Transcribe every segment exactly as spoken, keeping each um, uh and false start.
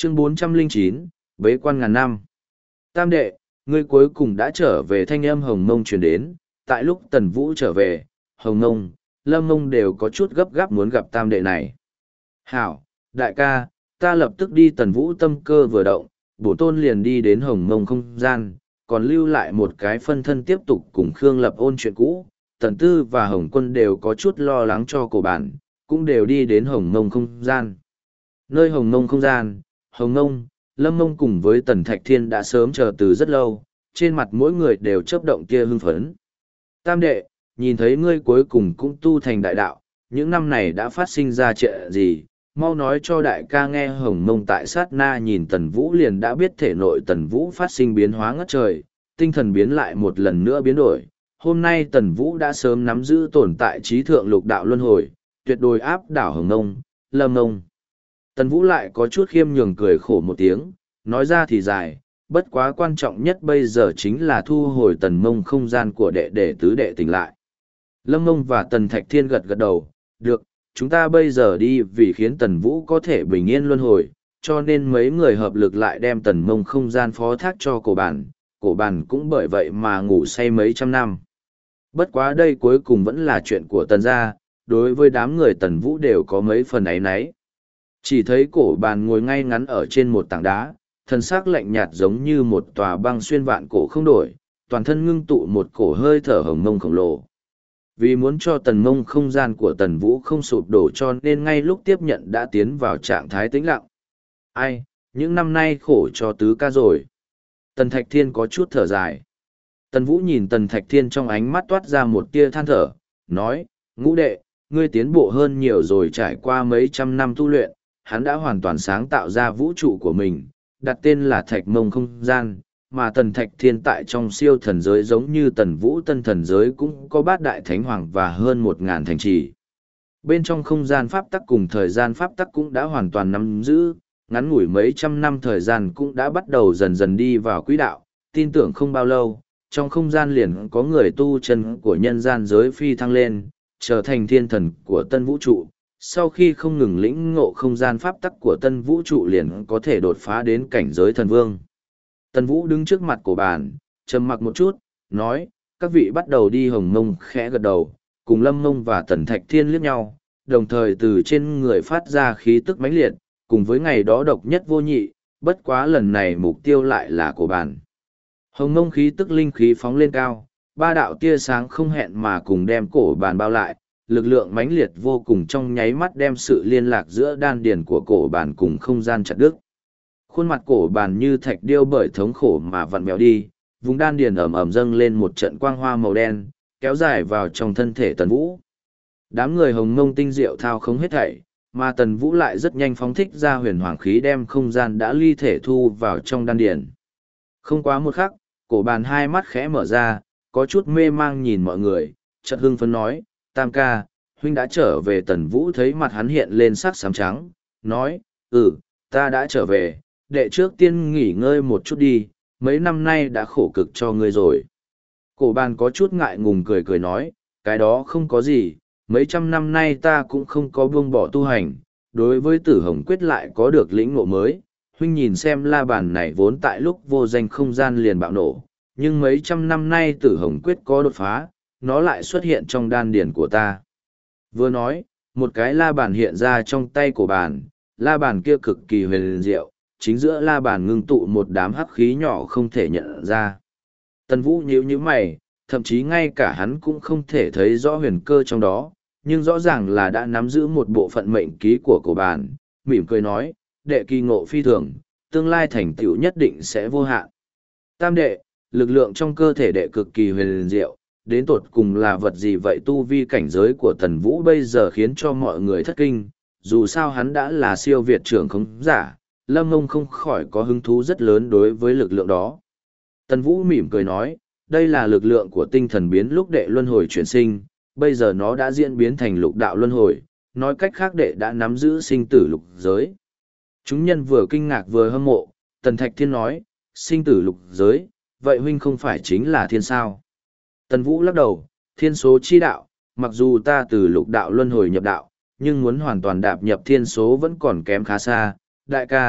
Chương bốn trăm lẻ chín, Bế quan ngàn năm. Tam đệ, ngươi cuối cùng đã trở về. Thanh âm Hồng Mông truyền đến, tại lúc Tần Vũ trở về, Hồng Mông, Lâm Mông đều có chút gấp gáp muốn gặp tam đệ này. Hảo, đại ca, ta lập tức đi. Tần Vũ tâm cơ vừa động, bổ tôn liền đi đến Hồng Mông không gian, còn lưu lại một cái phân thân tiếp tục cùng Khương Lập ôn chuyện cũ. Tần Tư và Hồng Quân đều có chút lo lắng cho cổ bản, cũng đều đi đến Hồng Mông không gian. Nơi Hồng Mông không gian, Hồng Mông, Lâm Mông cùng với Tần Thạch Thiên đã sớm chờ từ rất lâu, trên mặt mỗi người đều chớp động tia hưng phấn. Tam đệ, nhìn thấy ngươi cuối cùng cũng tu thành đại đạo, những năm này đã phát sinh ra chuyện gì, mau nói cho đại ca nghe. Hồng Mông tại sát na nhìn Tần Vũ liền đã biết thể nội Tần Vũ phát sinh biến hóa ngất trời, tinh thần biến lại một lần nữa biến đổi. Hôm nay Tần Vũ đã sớm nắm giữ tồn tại trí thượng lục đạo luân hồi, tuyệt đối áp đảo Hồng Mông, Lâm Mông. Tần Vũ lại có chút khiêm nhường cười khổ một tiếng, nói ra thì dài, bất quá quan trọng nhất bây giờ chính là thu hồi Tần Mông không gian của đệ để tứ đệ tỉnh lại. Lâm Mông và Tần Thạch Thiên gật gật đầu, được, chúng ta bây giờ đi vì khiến Tần Vũ có thể bình yên luân hồi, cho nên mấy người hợp lực lại đem Tần Mông không gian phó thác cho cổ bản, cổ bản cũng bởi vậy mà ngủ say mấy trăm năm. Bất quá đây cuối cùng vẫn là chuyện của Tần gia, đối với đám người Tần Vũ đều có mấy phần áy náy. Chỉ thấy cổ bàn ngồi ngay ngắn ở trên một tảng đá, thân xác lạnh nhạt giống như một tòa băng xuyên vạn cổ không đổi, toàn thân ngưng tụ một cổ hơi thở hồng mông khổng lồ. Vì muốn cho tần mông không gian của Tần Vũ không sụp đổ cho nên ngay lúc tiếp nhận đã tiến vào trạng thái tĩnh lặng. Ai, những năm nay khổ cho tứ ca rồi. Tần Thạch Thiên có chút thở dài. Tần Vũ nhìn Tần Thạch Thiên trong ánh mắt toát ra một tia than thở, nói, ngũ đệ, ngươi tiến bộ hơn nhiều rồi. Trải qua mấy trăm năm tu luyện, hắn đã hoàn toàn sáng tạo ra vũ trụ của mình, đặt tên là Thạch Mông không gian, mà Tần Thạch Thiên tại trong siêu thần giới giống như Tần Vũ tân thần giới cũng có bát đại thánh hoàng và hơn một ngàn thành trì. Bên trong không gian pháp tắc cùng thời gian pháp tắc cũng đã hoàn toàn nắm giữ, ngắn ngủi mấy trăm năm thời gian cũng đã bắt đầu dần dần đi vào quỹ đạo, tin tưởng không bao lâu, trong không gian liền có người tu chân của nhân gian giới phi thăng lên, trở thành thiên thần của tân vũ trụ. Sau khi không ngừng lĩnh ngộ không gian pháp tắc của tân vũ trụ liền có thể đột phá đến cảnh giới thần vương. Tần Vũ đứng trước mặt cổ bàn, trầm mặc một chút, nói, các vị bắt đầu đi. Hồng Mông khẽ gật đầu, cùng Lâm Mông và Tần Thạch Thiên liếc nhau, đồng thời từ trên người phát ra khí tức mãnh liệt, cùng với ngày đó độc nhất vô nhị, bất quá lần này mục tiêu lại là cổ bàn. Hồng Mông khí tức linh khí phóng lên cao, ba đạo tia sáng không hẹn mà cùng đem cổ bàn bao lại, lực lượng mãnh liệt vô cùng trong nháy mắt đem sự liên lạc giữa đan điền của cổ bàn cùng không gian chặt đứt. Khuôn mặt cổ bàn như thạch điêu bởi thống khổ mà vặn vẹo đi, vùng đan điền ẩm ẩm dâng lên một trận quang hoa màu đen, kéo dài vào trong thân thể Tần Vũ. Đám người Hồng Mông tinh diệu thao không hết thảy, mà Tần Vũ lại rất nhanh phóng thích ra huyền hoàng khí đem không gian đã ly thể thu vào trong đan điền. Không quá một khắc, cổ bàn hai mắt khẽ mở ra, có chút mê mang nhìn mọi người, chợt hưng phấn nói, Tam ca, huynh đã trở về. Tần Vũ thấy mặt hắn hiện lên sắc xám trắng, nói, ừ, ta đã trở về, đệ trước tiên nghỉ ngơi một chút đi, mấy năm nay đã khổ cực cho ngươi rồi. Cổ bàn có chút ngại ngùng cười cười nói, cái đó không có gì, mấy trăm năm nay ta cũng không có buông bỏ tu hành, đối với Tử Hồng Quyết lại có được lĩnh ngộ mới. Huynh nhìn xem la bàn này vốn tại lúc vô danh không gian liền bạo nổ, nhưng mấy trăm năm nay Tử Hồng Quyết có đột phá, nó lại xuất hiện trong đan điển của ta. Vừa nói, một cái la bàn hiện ra trong tay của bàn, la bàn kia cực kỳ huyền diệu, chính giữa la bàn ngưng tụ một đám hắc khí nhỏ không thể nhận ra. Tần Vũ nhíu nhíu mày, thậm chí ngay cả hắn cũng không thể thấy rõ huyền cơ trong đó, nhưng rõ ràng là đã nắm giữ một bộ phận mệnh ký của cổ bàn, mỉm cười nói, đệ kỳ ngộ phi thường, tương lai thành tựu nhất định sẽ vô hạn. Tam đệ, lực lượng trong cơ thể đệ cực kỳ huyền diệu, đến tột cùng là vật gì vậy? Tu vi cảnh giới của Tần Vũ bây giờ khiến cho mọi người thất kinh, dù sao hắn đã là siêu việt trưởng khống giả, Lâm Mông không khỏi có hứng thú rất lớn đối với lực lượng đó. Tần Vũ mỉm cười nói, đây là lực lượng của tinh thần biến lúc đệ luân hồi chuyển sinh, bây giờ nó đã diễn biến thành lục đạo luân hồi, nói cách khác đệ đã nắm giữ sinh tử lục giới. Chúng nhân vừa kinh ngạc vừa hâm mộ, Tần Thạch Thiên nói, sinh tử lục giới, vậy huynh không phải chính là thiên sao? Tần Vũ lắc đầu, thiên số chi đạo, mặc dù ta từ lục đạo luân hồi nhập đạo, nhưng muốn hoàn toàn đạp nhập thiên số vẫn còn kém khá xa. Đại ca,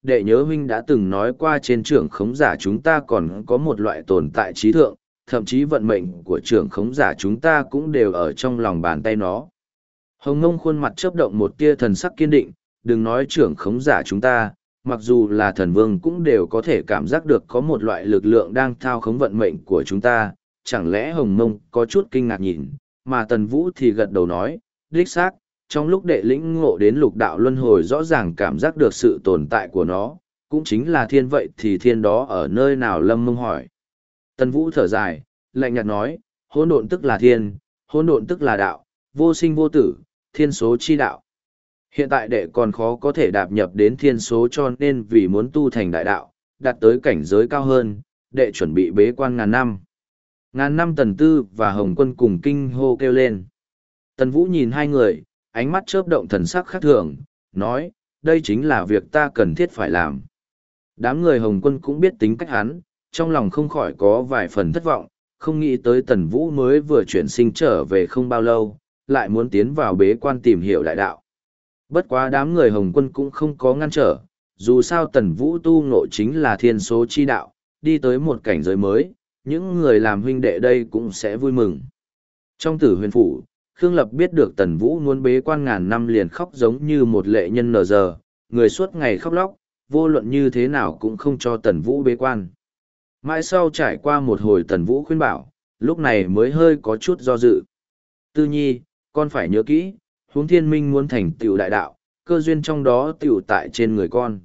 đệ nhớ huynh đã từng nói qua trên trưởng khống giả chúng ta còn có một loại tồn tại trí thượng, thậm chí vận mệnh của trưởng khống giả chúng ta cũng đều ở trong lòng bàn tay nó. Hồng Ngông khuôn mặt chớp động một tia thần sắc kiên định, đừng nói trưởng khống giả chúng ta, mặc dù là thần vương cũng đều có thể cảm giác được có một loại lực lượng đang thao khống vận mệnh của chúng ta, chẳng lẽ Hồng Ngông có chút kinh ngạc nhìn, mà Tần Vũ thì gật đầu nói, đích xác, trong lúc đệ lĩnh ngộ đến lục đạo luân hồi rõ ràng cảm giác được sự tồn tại của nó, cũng chính là thiên vậy thì thiên đó ở nơi nào Lâm Mông hỏi. Tần Vũ thở dài, lạnh nhạt nói, hỗn độn tức là thiên, hỗn độn tức là đạo, vô sinh vô tử, thiên số chi đạo. Hiện tại đệ còn khó có thể đạp nhập đến thiên số cho nên vì muốn tu thành đại đạo, đạt tới cảnh giới cao hơn, đệ chuẩn bị bế quan ngàn năm. Ngàn năm Tần Tư và Hồng Quân cùng kinh hô kêu lên. Tần Vũ nhìn hai người, ánh mắt chớp động thần sắc khác thường, nói, đây chính là việc ta cần thiết phải làm. Đám người Hồng Quân cũng biết tính cách hắn, trong lòng không khỏi có vài phần thất vọng, không nghĩ tới Tần Vũ mới vừa chuyển sinh trở về không bao lâu, lại muốn tiến vào bế quan tìm hiểu đại đạo. Bất quá đám người Hồng Quân cũng không có ngăn trở, dù sao Tần Vũ tu ngộ chính là thiên số chi đạo, đi tới một cảnh giới mới, những người làm huynh đệ đây cũng sẽ vui mừng. Trong Tử Huyền Phủ, Khương Lập biết được Tần Vũ muốn bế quan ngàn năm liền khóc giống như một lệ nhân nờ giờ, người suốt ngày khóc lóc, vô luận như thế nào cũng không cho Tần Vũ bế quan. Mãi sau trải qua một hồi Tần Vũ khuyên bảo, lúc này mới hơi có chút do dự. Tư nhi, con phải nhớ kỹ, huống thiên minh muốn thành tựu đại đạo, cơ duyên trong đó tựu tại trên người con.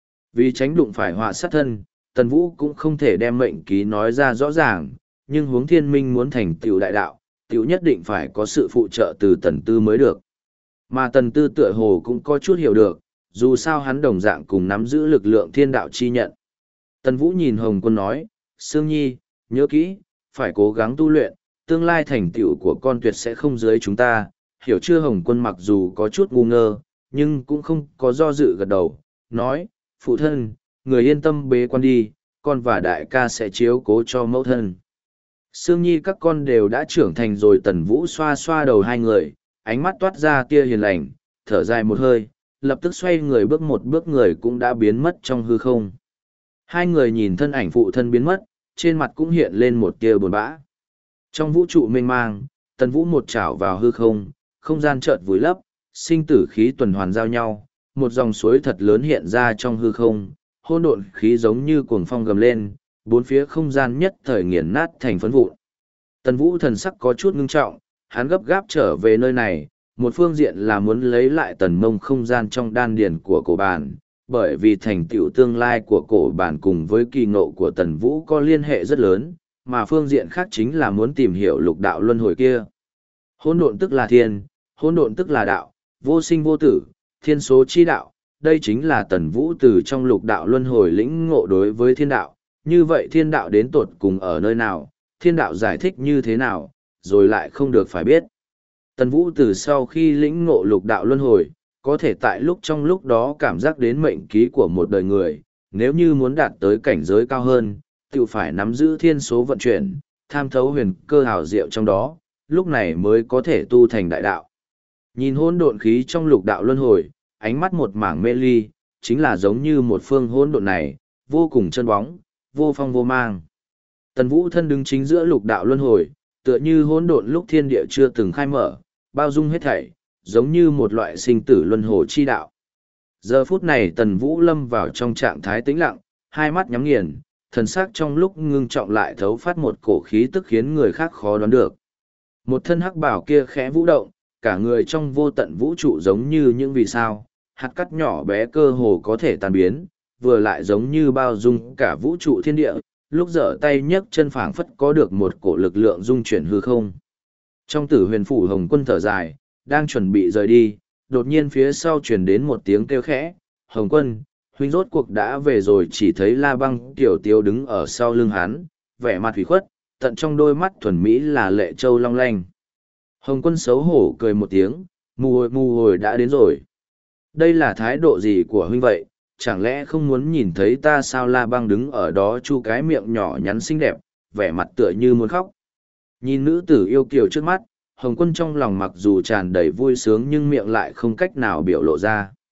Vì tránh đụng phải họa sát thân, Tần Vũ cũng không thể đem mệnh ký nói ra rõ ràng, nhưng huống thiên minh muốn thành tựu đại đạo, tựu nhất định phải có sự phụ trợ từ Tần Tư mới được. Mà Tần Tư tựa hồ cũng có chút hiểu được, dù sao hắn đồng dạng cùng nắm giữ lực lượng thiên đạo chi nhận. Tần Vũ nhìn Hồng Quân nói, Sương Nhi, nhớ kỹ, phải cố gắng tu luyện, tương lai thành tựu của con tuyệt sẽ không dưới chúng ta. Hiểu chưa? Hồng Quân mặc dù có chút ngu ngơ, nhưng cũng không có do dự gật đầu, nói, phụ thân, người yên tâm bế quan đi, con và đại ca sẽ chiếu cố cho mẫu thân. Sương Nhi các con đều đã trưởng thành rồi. Tần Vũ xoa xoa đầu hai người, ánh mắt toát ra tia hiền lành, thở dài một hơi, lập tức xoay người bước một bước người cũng đã biến mất trong hư không. Hai người nhìn thân ảnh phụ thân biến mất, trên mặt cũng hiện lên một tia buồn bã. Trong vũ trụ mênh mang, Tần Vũ một chảo vào hư không, không gian chợt vùi lấp, sinh tử khí tuần hoàn giao nhau, một dòng suối thật lớn hiện ra trong hư không, hỗn độn khí giống như cuồng phong gầm lên, bốn phía không gian nhất thời nghiền nát thành phấn vụn. Tần Vũ thần sắc có chút ngưng trọng, hắn gấp gáp trở về nơi này, một phương diện là muốn lấy lại tần mông không gian trong đan điền của cổ bản, bởi vì thành tựu tương lai của cổ bản cùng với kỳ ngộ của Tần Vũ có liên hệ rất lớn, mà phương diện khác chính là muốn tìm hiểu lục đạo luân hồi kia. Hỗn độn tức là thiên, hỗn độn tức là đạo, vô sinh vô tử, thiên số chi đạo, đây chính là Tần Vũ từ trong lục đạo luân hồi lĩnh ngộ đối với thiên đạo, như vậy thiên đạo đến tột cùng ở nơi nào, thiên đạo giải thích như thế nào, rồi lại không được phải biết. Tần Vũ từ sau khi lĩnh ngộ lục đạo luân hồi, có thể tại lúc trong lúc đó cảm giác đến mệnh ký của một đời người, nếu như muốn đạt tới cảnh giới cao hơn, tự phải nắm giữ thiên số vận chuyển, tham thấu huyền cơ hào diệu trong đó, lúc này mới có thể tu thành đại đạo. Nhìn hỗn độn khí trong lục đạo luân hồi, ánh mắt một mảng mê ly, chính là giống như một phương hỗn độn này, vô cùng chân bóng, vô phong vô mang. Tần Vũ thân đứng chính giữa lục đạo luân hồi, tựa như hỗn độn lúc thiên địa chưa từng khai mở, bao dung hết thảy, giống như một loại sinh tử luân hồi chi đạo. Giờ phút này Tần Vũ lâm vào trong trạng thái tĩnh lặng, hai mắt nhắm nghiền, thần sắc trong lúc ngưng trọng lại thấu phát một cổ khí tức khiến người khác khó đoán được. Một thân hắc bảo kia khẽ vũ động, cả người trong vô tận vũ trụ giống như những vì sao, hạt cát nhỏ bé cơ hồ có thể tan biến, vừa lại giống như bao dung cả vũ trụ thiên địa, lúc giở tay nhấc chân phảng phất có được một cổ lực lượng dung chuyển hư không. Trong Tử Huyền Phủ, Hồng Quân thở dài, đang chuẩn bị rời đi, đột nhiên phía sau truyền đến một tiếng kêu khẽ, Hồng Quân, huynh rốt cuộc đã về rồi. Chỉ thấy La Băng tiểu tiếu đứng ở sau lưng hắn, vẻ mặt thủy khuất, tận trong đôi mắt thuần mỹ là lệ châu long lanh. Hồng Quân xấu hổ cười một tiếng, mù hồi mù hồi đã đến rồi. Đây là thái độ gì của huynh vậy, chẳng lẽ không muốn nhìn thấy ta sao? La Băng đứng ở đó chu cái miệng nhỏ nhắn xinh đẹp, vẻ mặt tựa như muốn khóc. Nhìn nữ tử yêu kiều trước mắt, Hồng Quân trong lòng mặc dù tràn đầy vui sướng nhưng miệng lại không cách nào biểu lộ ra.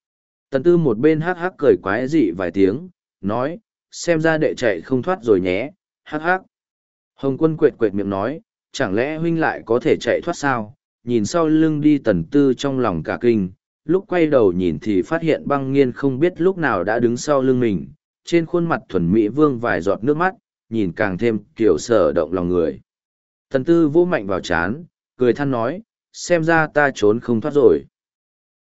Tần tư một bên hắc hắc cười quái dị vài tiếng, nói, xem ra đệ chạy không thoát rồi nhé, hắc hắc. Hồng Quân quệt quệt miệng nói, chẳng lẽ huynh lại có thể chạy thoát sao? Nhìn sau lưng đi tần tư trong lòng cả kinh, lúc quay đầu nhìn thì phát hiện băng nghiên không biết lúc nào đã đứng sau lưng mình, trên khuôn mặt thuần mỹ vương vài giọt nước mắt, nhìn càng thêm kiểu sở động lòng người. Tần tư vỗ mạnh vào chán, cười than nói, xem ra ta trốn không thoát rồi.